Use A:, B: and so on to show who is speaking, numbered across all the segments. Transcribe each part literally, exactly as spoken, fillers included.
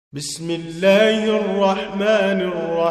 A: بسم الله الرحمن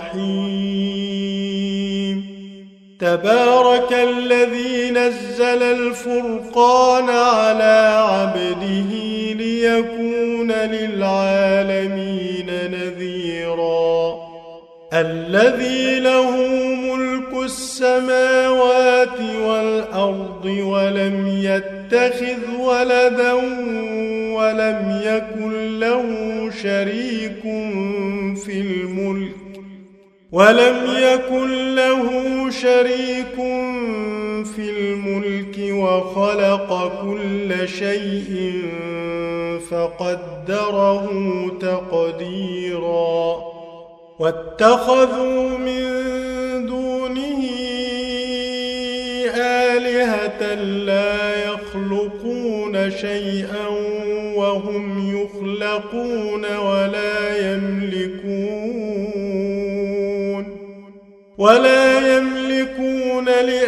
A: الرحيم. تبارك الذي نزل الفرقان على عبده ليكون للعالمين نذيرا. الذي له ملك السماوات والأرض ولم يتخذ ولدا ولم يكن له شريك في الملك ولم يكن له شريك في الملك وخلق كل شيء فقدره تقديرا. واتخذوا من دونه آلهة لا يخلقون شيئا وهم يخلقون ولا يملكون ولا يملكون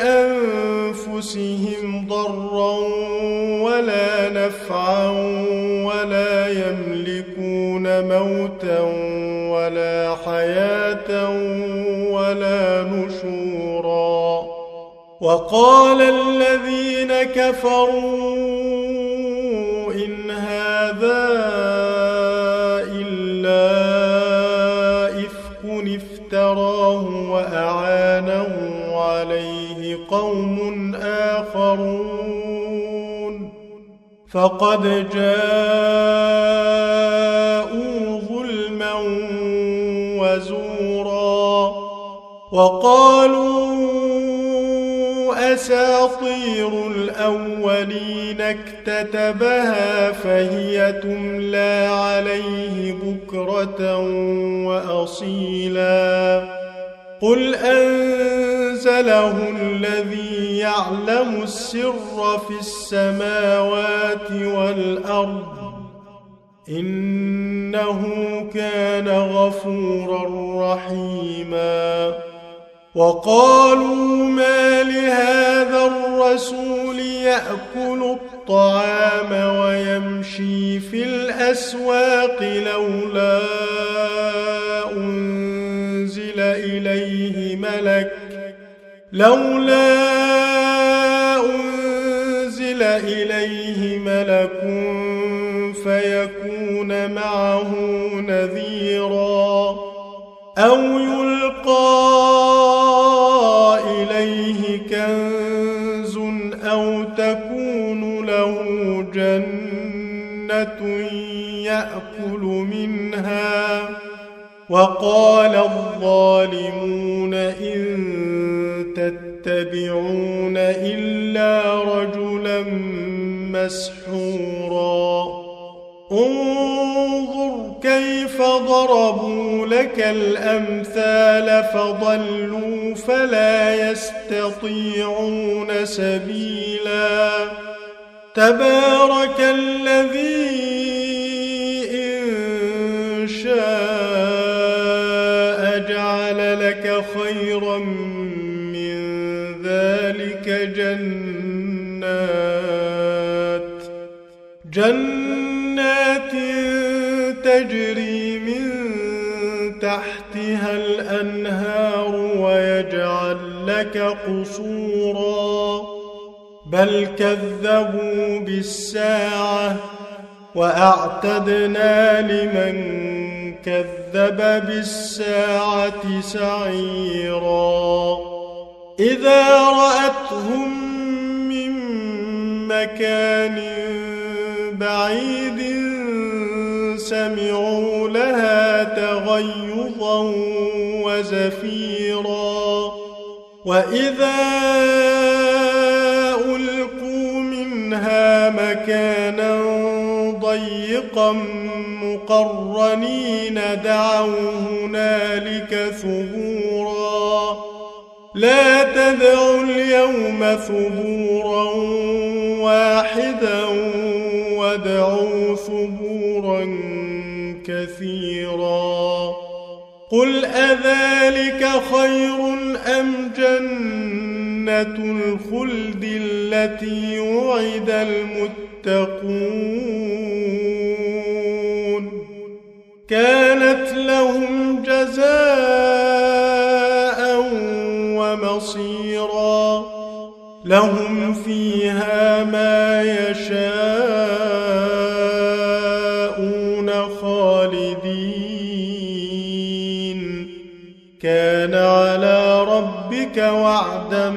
A: لأنفسهم ضرا ولا نفعا ولا يملكون موتا ولا حياة ولا نشورا. وقال الذين كفروا إن هذا إلا إفك افتراه وأعانه عليه قوم آخرون فقد جاءوا ظلما وزورا. وقالوا أساطير الأولين اكتتبها فهي تملى عليه بكرة وأصيلا. قل أنزله الذي يعلم السر في السماوات والأرض إنه كان غفورا رحيما. وقالوا ما لهذا الرسول يأكل الطعام ويمشي في الأسواق لولا أنزل إليه ملك لولا أنزل إليه ملك فيكون معه نذيرا أو يلقى إليه كنز أو تكون له جنة يأكل منها. وقال الظالمون إن تتبعون إلا رجلا مسحورا. انظر كيف ضربوا لك الأمثال فضلوا فلا يستطيعون سبيلا. تبارك الذي إن شاء جعل لك خيرا من ذلك جنات جنات تجري من تحتها الأنهار ويجعل لك قصورا بل كذبوا بالساعة وأعتدنا لمن كذب بالساعة سعيرا. إذا رأتهم من مكان بعيد سمعوا لها تغيظا وزفيرا. وإذا ألقوا منها مكانا ضيقا مقرنين دعوا هنالك ثبورا. لا تدعوا اليوم ثبورا واحدا وادعوا ثبورا كثيرا. قل أذلك خير أم جنة الخلد التي وعد المتقون كانت لهم جزاء ومصيرا لهم فيها ما يشاءون خالدين كان على ربك وعدا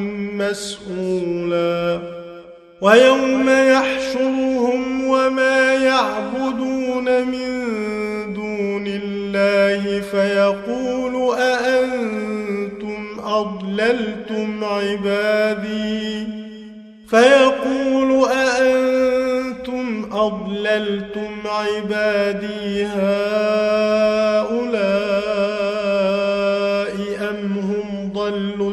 A: مسئولا ويوم يحشرهم وما يعبدون من دون الله فيقول أأنتم أضللتم عبادي فيقول أأنتم أضللتم عبادي هؤلاء أم هم ضلوا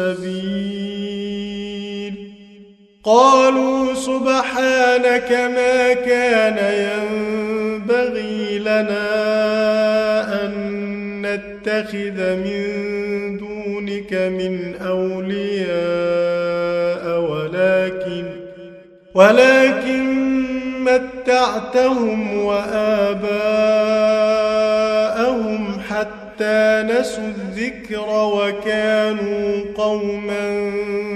A: السبيل قالوا سبحانك ما كان ينبغي لنا أن نتخذ من دونك من أولياء ولكن ولكن متعتهم وآباءهم حتى نسوا الذكر وكانوا قوما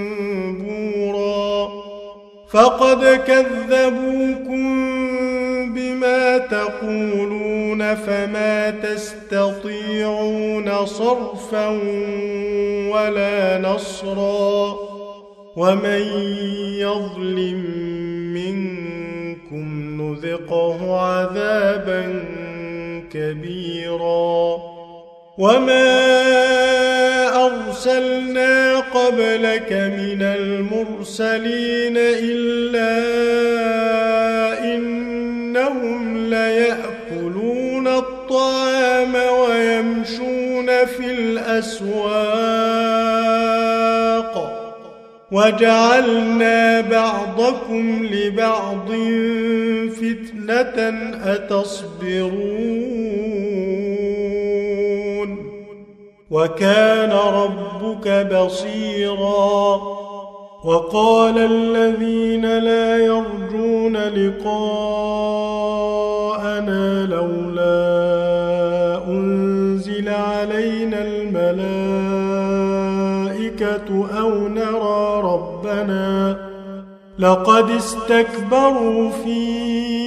A: بورا فقد كذبوكم بما تقولون فما تستطيعون صرفا ولا نصرا ومن يظلم منكم نذقه عذابا كبيرا وما أرسلنا قبلك من المرسلين إلا إنهم ليأكلون الطعام ويمشون في الأسواق وجعلنا بعضكم لبعض فتنة أتصبرون وكان ربك بصيرا وقال الذين لا يرجون لقاءنا لولا أنزل علينا الملائكة أو نرى ربنا لقد استكبروا في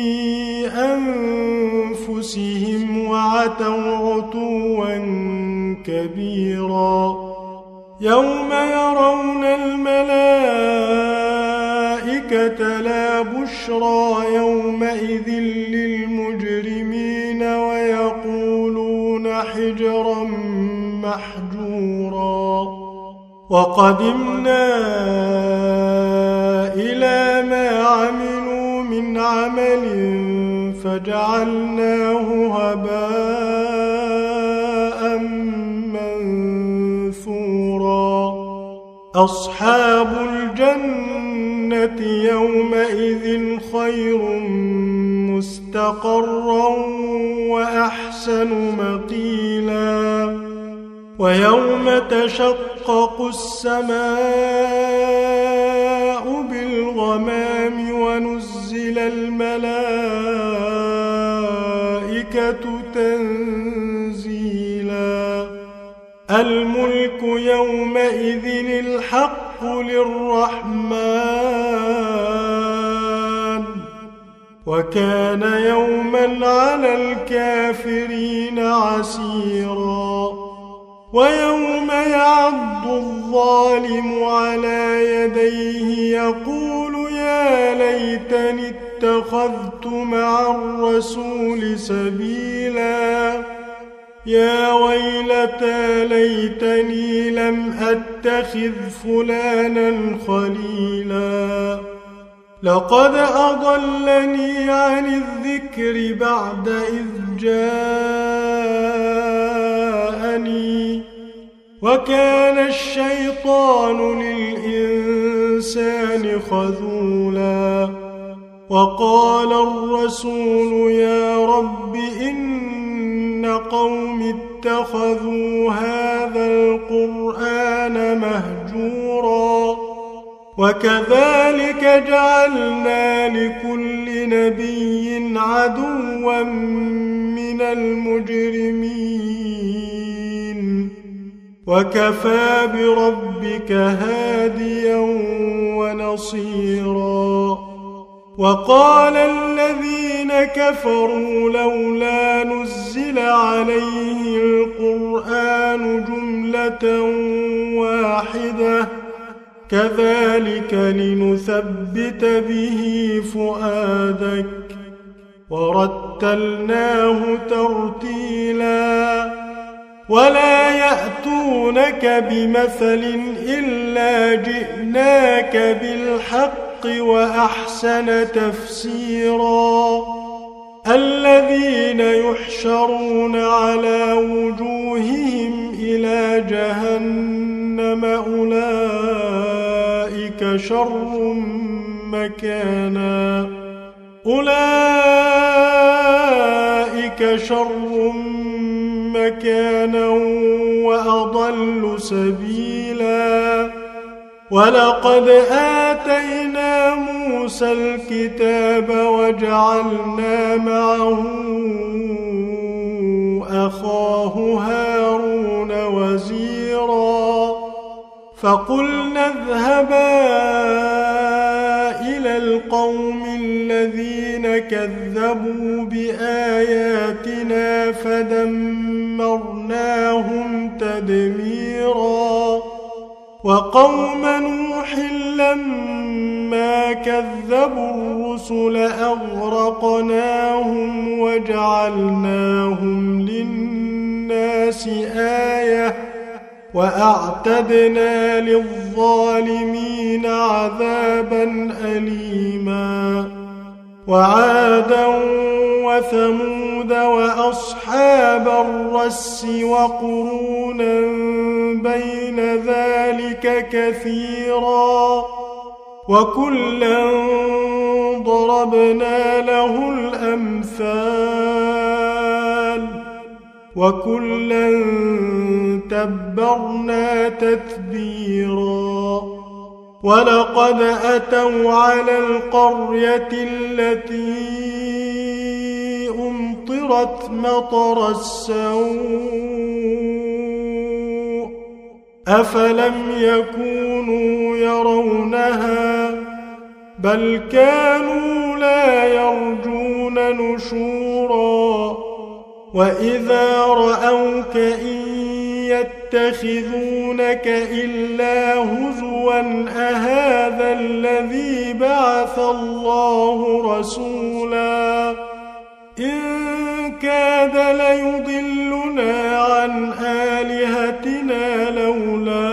A: أنفسهم وعتوا عتوا كبيرا يوم يرون الملائكة لا بشرى يومئذ للمجرمين ويقولون حجرا محجورا وقدمنا إلى ما عملوا من عمل فجعلناه هباء منثورا أصحاب الجنة يومئذ خير مستقرا وأحسن مقيلا ويوم تشقق السماء بالغمام ونزل الملائكة تنزيلا الملك يومئذ الحق للرحمن وكان يوما على الكافرين عسيرا ويوم يعض الظالم على يديه يقول يا ليتني اتخذت مع الرسول سبيلا يا ويلتى ليتني لم أتخذ فلانا خليلا لقد أضلني عن الذكر بعد إذ جاءني وكان الشيطان للإنسان خذولا وقال الرسول يا رب إن قوم اتخذوا هذا القرآن مهجورا وكذلك جعلنا لكل نبي عدوا من المجرمين وكفى بربك هاديا ونصيرا وقال الذين كفروا لولا نزل عليه القرآن جملة واحدة كذلك لنثبت به فؤادك ورتلناه ترتيلا ولا يأتونك بمثل إلا جئناك بالحق وأحسن تفسيرا الذين يحشرون على وجوههم إلى جهنم أولئك شر مكانا أولئك شر مكانا وأضل سبيلا ولقد آتينا موسى الكتاب وجعلنا معه أخاه هارون وزيرا فقلنا اذهبا إلى القوم الذين كذبوا بآياتنا فدمرناهم تدميرا وقوم نوح لما كذبوا الرسل أغرقناهم وجعلناهم للناس آية وأعتدنا للظالمين عذابا أليما وعادا وثمود وأصحاب الرس وقرونا بين ذلك كثيرا وكلا ضربنا له الأمثال وكلا تبرنا تتبيرا ولقد أتوا على القرية التي أمطرت مطر السوء أفلم يكونوا يرونها بل كانوا لا يرجون نشورا وإذا رأوك إن يتخذونك إلا هزوا أهذا الذي بعث الله رسولا إن كاد ليضلنا عن آلهتنا لولا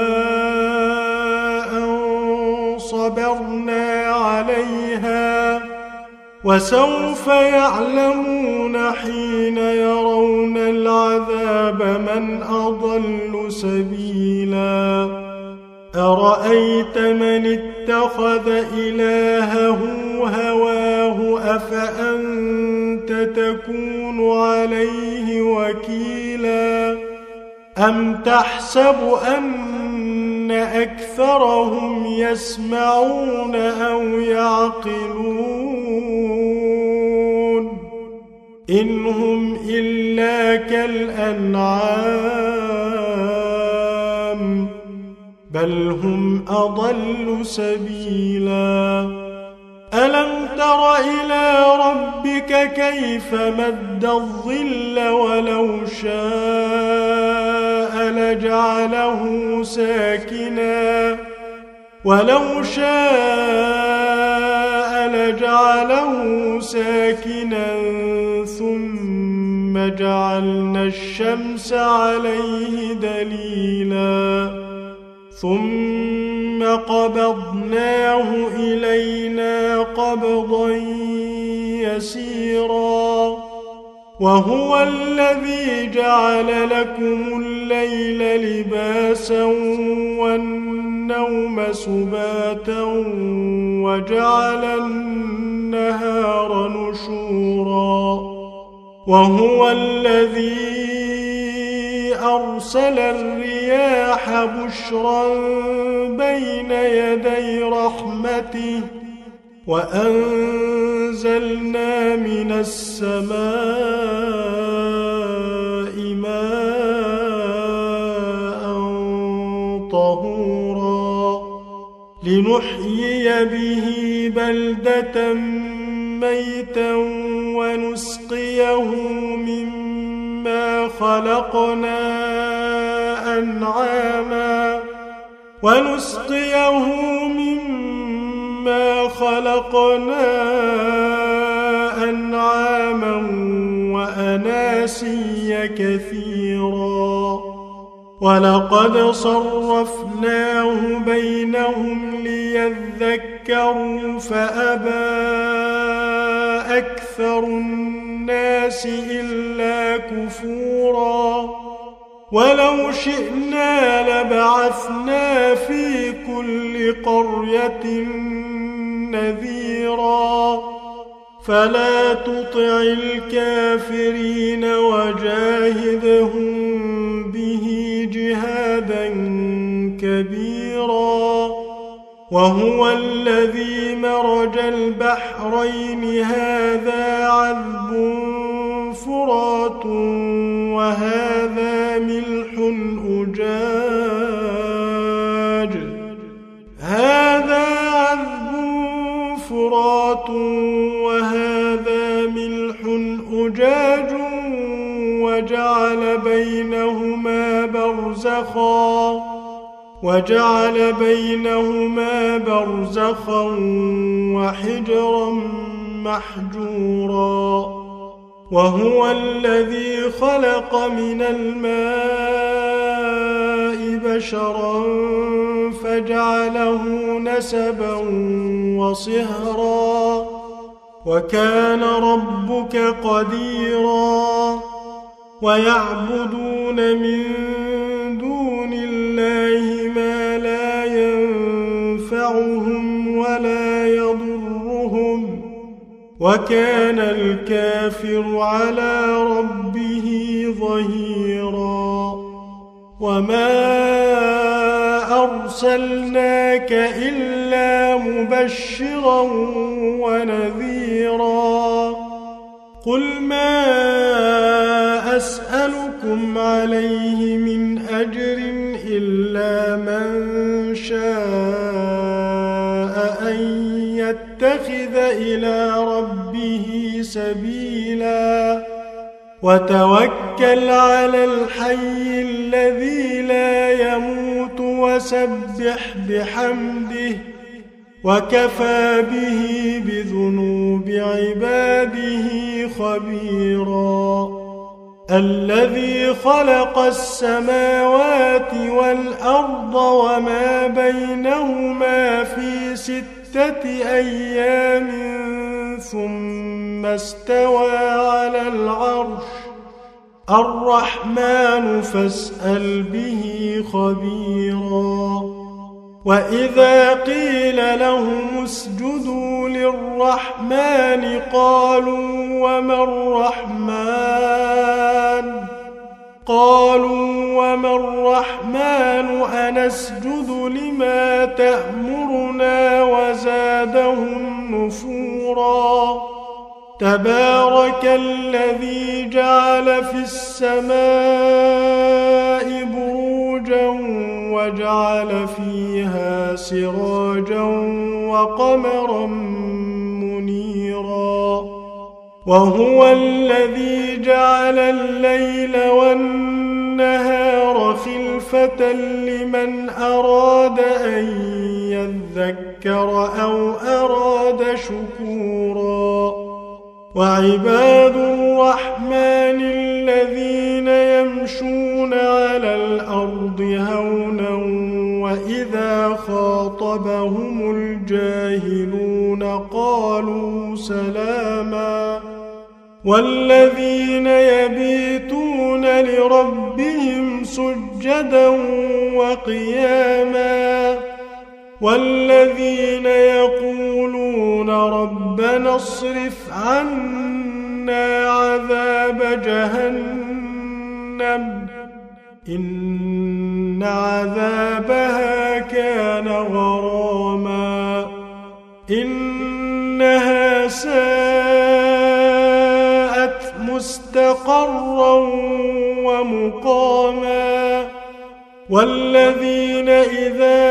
A: أن صبرنا عليها وسوف يعلمون حين يرون العذاب من أضل سبيلا أرأيت من اتخذ إلهه هواه أفأنت تكون عليه وكيلا أم تحسب أن أكثرهم يسمعون أو يعقلون إن هم إلا كالأنعام بل هم أضل سبيلا ألم تر إلى ربك كيف مد الظل ولو شاء لجعله ساكنا ولو شاء لجعله ساكنا ثم جعلنا الشمس عليه دليلا ثم قبضناه إلينا قبضا يسيرا وهو الذي جعل لكم الليل لباسا والنوم سباتا وجعل النهار نشورا وهو الذي أرسل الرياح بشرا بين يدي رحمته وأنزلنا من السماء ماء طهورا لنحيي به بلدة ميتا ونسقيه مما خلقنا أنعاما ونسقيه مما خلقنا أنعاما وأناسيا كثيرا ولقد صرفناه بينهم ليذكروا فأبى أكثر الناس إلا كفورا ولو شئنا لبعثنا في كل قرية نذيرا فلا تطع الكافرين وجاهدهم به جهادا كبيرا وهو الذي مرج البحرين هذا عذب فرات وهذا ملح أجاج هذا عذب فرات وهذا ملح أجاج وجعل بينهما برزخا وجعل بينهما برزخا وحجرا محجورا وهو الذي خلق من الماء بشرا فجعله نسبا وصهرا وكان ربك قديرا ويعبدون من دون الله ما لا ينفعهم ولا يضرهم وكان الكافر على ربه ظهيرا وما أرسلناك إلا مبشرا ونذيرا قل ما أسألكم عليه من أجر إلا من شاء أن يتخذ إلى ربه سبيلا وتوكل على الحي الذي لا يموت وسبح بحمده وكفى به بذنوب عباده خبيرا الذي خلق السماوات والأرض وما بينهما في ستة أيام ثم استوى على العرش الرحمن فاسأل به خبيرا وإذا قيل لهم اسجدوا للرحمن قالوا وما الرحمن قالوا وما الرحمن أنسجد لما تأمرنا وزادهم نفورا تبارك الذي جعل في السماء بروجا وجعل فيها سراجا وقمرا منيرا وهو الذي جعل الليل والنهار خلفة لمن أراد أن يذكر أو أراد شكورا وعباد الرحمن الذين يمشون على الأرض هونا وإذا خاطبهم الجاهلون قالوا سلاما والذين يبيتون لربهم سجدا وقياما والذين يقولون ربنا اصرف عنا عذاب جهنم إن عذابها كان غراما إنها ساءت مستقرا ومقاما والذين إذا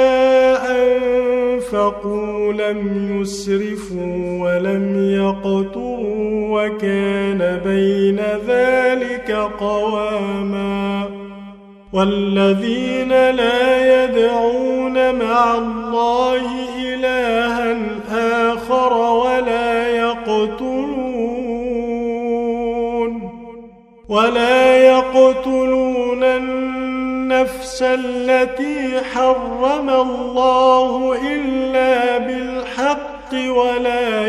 A: أنفقوا لم يسرفوا ولم يقتروا وكان بين ذلك قواما والذين لا يدعون مع الله إلها آخر ولا يقتلون ولا يقتلون النفس التي حرم الله إلا بالحق ولا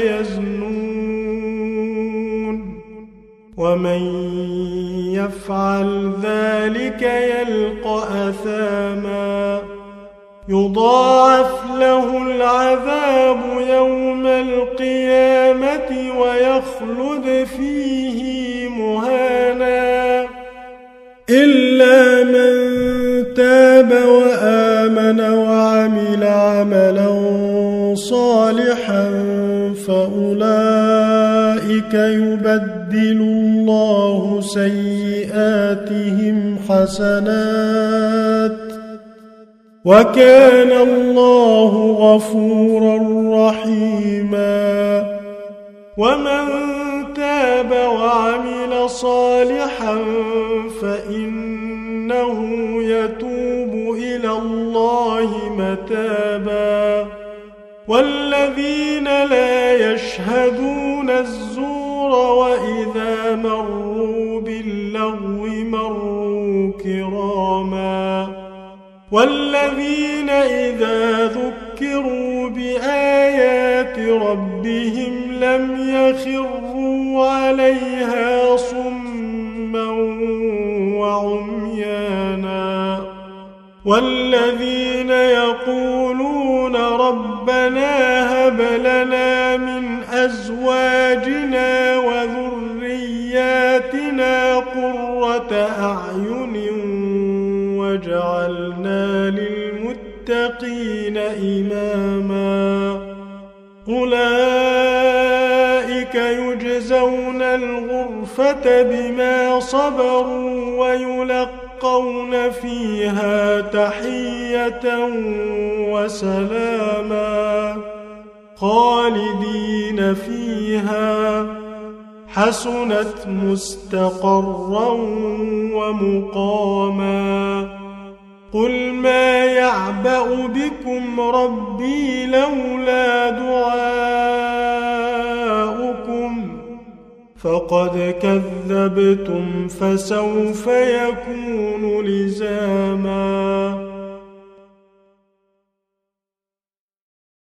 A: يزنون ومن يفعل ذلك يلقى أثاما يضاعف له العذاب يوم القيامة ويخلد فيه مهانا إلا من تاب وآمن وعمل عملا صالحا فأولئك يبدل الله سيئاتهم حسنات وكان الله غفورا رحيما ومن تاب وعمل صالحا فإنه يتوب إلى الله متابا والذين لا يشهدون الزور وإذا مروا باللغو مروا كراما والذين إذا ذكروا بآيات ربهم لم يخروا عليها صما وعميانا والذين يقولون ربنا هب لنا من أزواجنا وذرياتنا قرة أعين وجعلنا للمتقين إماما أولئك يجزون الغرفة بما صبروا ويلقون فيها تحية وسلاما خالدين فيها حسنت مستقرا ومقاما قل ما يعبأ بكم ربي لولا دعاؤكم فقد كذبتم فسوف يكون لزاما